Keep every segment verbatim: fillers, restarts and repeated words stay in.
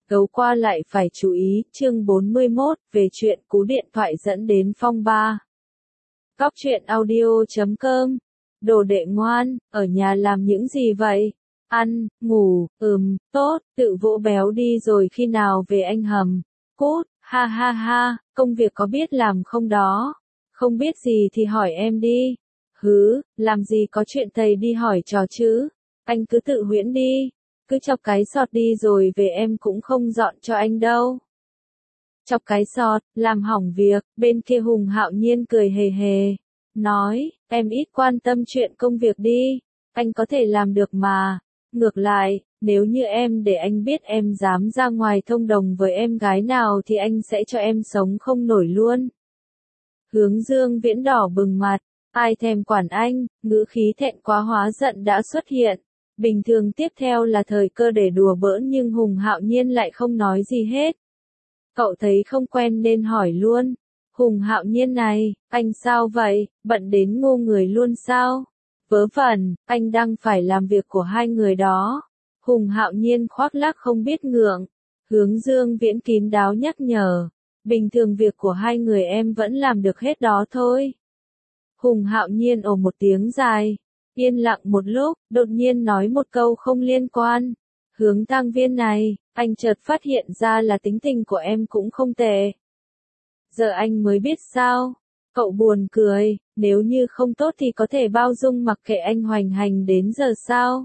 Gấu qua lại phải chú ý, chương bốn mươi mốt, về chuyện cú điện thoại dẫn đến phong ba. Góc truyện audio chấm com. Đồ đệ ngoan, ở nhà làm những gì vậy? Ăn, ngủ, ừm, tốt, tự vỗ béo đi rồi khi nào về anh hầm. Cút, ha ha ha, công việc có biết làm không đó? Không biết gì thì hỏi em đi. Hứ, làm gì có chuyện thầy đi hỏi trò chứ? Anh cứ tự huyễn đi. Cứ chọc cái sọt đi rồi về em cũng không dọn cho anh đâu. Chọc cái sọt, làm hỏng việc, bên kia Hùng Hạo Nhiên cười hề hề. Nói, em ít quan tâm chuyện công việc đi, anh có thể làm được mà. Ngược lại, nếu như em để anh biết em dám ra ngoài thông đồng với em gái nào thì anh sẽ cho em sống không nổi luôn. Hướng Dương Viễn đỏ bừng mặt, ai thèm quản anh, ngữ khí thẹn quá hóa giận đã xuất hiện. Bình thường tiếp theo là thời cơ để đùa bỡn nhưng Hùng Hạo Nhiên lại không nói gì hết. Cậu thấy không quen nên hỏi luôn. Hùng Hạo Nhiên này, anh sao vậy, bận đến ngô người luôn sao? Vớ vẩn, anh đang phải làm việc của hai người đó. Hùng Hạo Nhiên khoác lác không biết ngượng. Hướng Dương Viễn kín đáo nhắc nhở. Bình thường việc của hai người em vẫn làm được hết đó thôi. Hùng Hạo Nhiên ồ một tiếng dài. Yên lặng một lúc, đột nhiên nói một câu không liên quan. Hướng Thăng Viên này, anh chợt phát hiện ra là tính tình của em cũng không tệ. Giờ anh mới biết sao? Cậu buồn cười, nếu như không tốt thì có thể bao dung mặc kệ anh hoành hành đến giờ sao?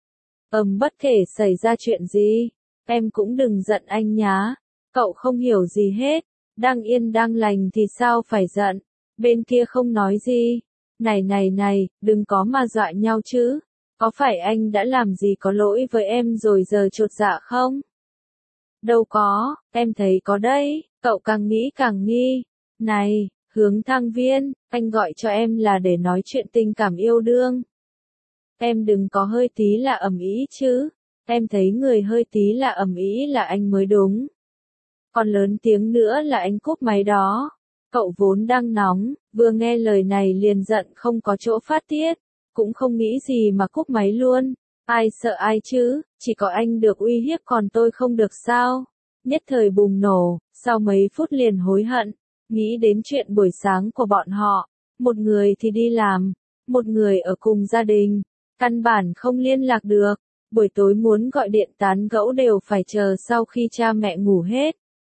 Ầm bất kể xảy ra chuyện gì, em cũng đừng giận anh nhá. Cậu không hiểu gì hết, đang yên đang lành thì sao phải giận, bên kia không nói gì. Này này này, đừng có mà dọa nhau chứ. Có phải anh đã làm gì có lỗi với em rồi giờ chột dạ không? Đâu có, em thấy có đấy, cậu càng nghĩ càng nghi. Này, Hướng Thăng Viên, anh gọi cho em là để nói chuyện tình cảm yêu đương. Em đừng có hơi tí là ầm ĩ chứ. Em thấy người hơi tí là ầm ĩ là anh mới đúng. Còn lớn tiếng nữa là anh cúp máy đó. Cậu vốn đang nóng, vừa nghe lời này liền giận không có chỗ phát tiết, cũng không nghĩ gì mà cúp máy luôn. Ai sợ ai chứ, chỉ có anh được uy hiếp còn tôi không được sao? Nhất thời bùng nổ, sau mấy phút liền hối hận, nghĩ đến chuyện buổi sáng của bọn họ, một người thì đi làm, một người ở cùng gia đình, căn bản không liên lạc được, buổi tối muốn gọi điện tán gẫu đều phải chờ sau khi cha mẹ ngủ hết.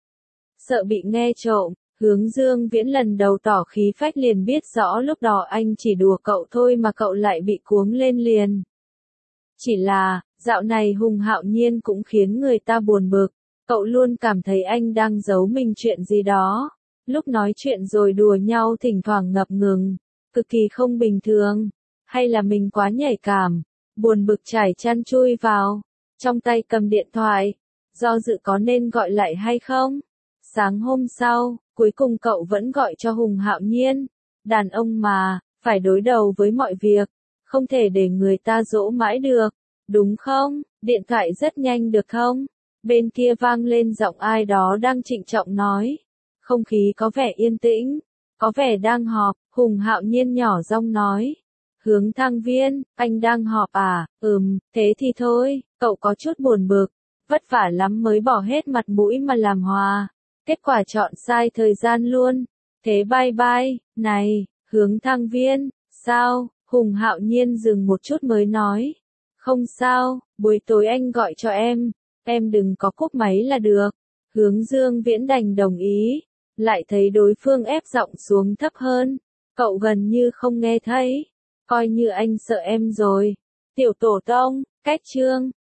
Sợ bị nghe trộm. Hướng Dương Viễn lần đầu tỏ khí phách liền biết rõ lúc đó anh chỉ đùa cậu thôi mà cậu lại bị cuống lên liền. Chỉ là, dạo này Hùng Hạo Nhiên cũng khiến người ta buồn bực, cậu luôn cảm thấy anh đang giấu mình chuyện gì đó. Lúc nói chuyện rồi đùa nhau thỉnh thoảng ngập ngừng, cực kỳ không bình thường. Hay là mình quá nhạy cảm, buồn bực trải chăn chui vào, trong tay cầm điện thoại, do dự có nên gọi lại hay không? Sáng hôm sau, cuối cùng cậu vẫn gọi cho Hùng Hạo Nhiên. Đàn ông mà, phải đối đầu với mọi việc, không thể để người ta dỗ mãi được, đúng không? Điện thoại rất nhanh được không? Bên kia vang lên giọng ai đó đang trịnh trọng nói. Không khí có vẻ yên tĩnh, có vẻ đang họp, Hùng Hạo Nhiên nhỏ giọng nói. Hướng Thăng Viên, anh đang họp à? Ừm, thế thì thôi, cậu có chút buồn bực, vất vả lắm mới bỏ hết mặt mũi mà làm hòa. Kết quả chọn sai thời gian luôn. Thế bye bye, này, Hướng Thăng Viên, sao? Hùng Hạo Nhiên dừng một chút mới nói. Không sao, buổi tối anh gọi cho em, em đừng có cúp máy là được. Hướng Dương Viễn đành đồng ý, lại thấy đối phương ép giọng xuống thấp hơn. Cậu gần như không nghe thấy, coi như anh sợ em rồi. Tiểu tổ tông, cách chương.